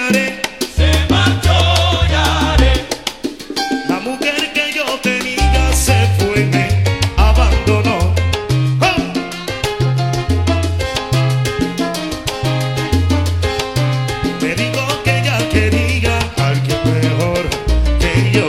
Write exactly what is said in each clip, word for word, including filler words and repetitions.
Yare, se marchó Yare. la mujer que yo tenía se fue y me abandonó. ¡Oh! Me dijo que ella quería a alguien mejor que yo.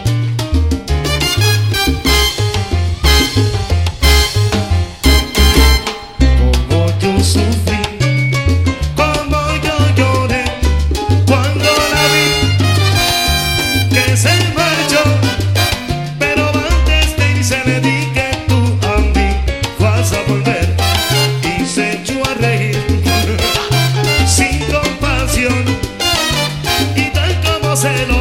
Como yo sufrí, como yo lloré cuando la vi que se marchó, pero antes de irse le di que tú a mí vas a volver, y se echó a reír sin compasión, y tal como se lo